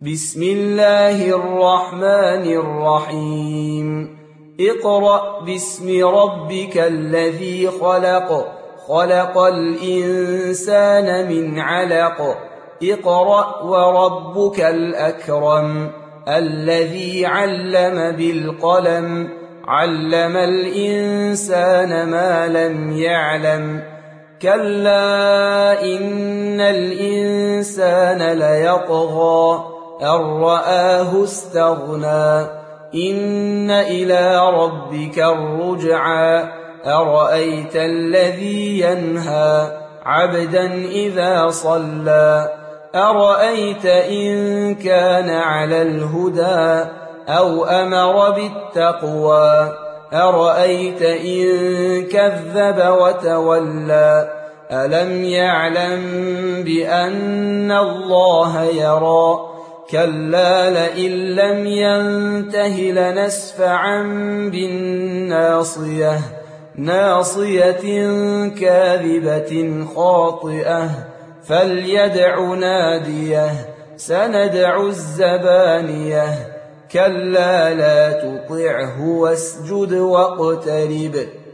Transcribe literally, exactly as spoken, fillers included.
بسم الله الرحمن الرحيم اقرأ باسم ربك الذي خلق خلق الإنسان من علق اقرأ وربك الأكرم الذي علم بالقلم علم الإنسان ما لم يعلم كلا إن الإنسان ليطغى أن رآه استغنى إن إلى ربك الرجعى أرأيت الذي ينهى عبدا إذا صلى أرأيت إن كان على الهدى أو أمر بالتقوى أرأيت إن كذب وتولى ألم يعلم بأن الله يرى كلا لئن لم ينته لنسفعا بالناصية ناصية كاذبة خاطئة فليدع ناديه سندع الزبانية كلا لا تطعه واسجد واقترب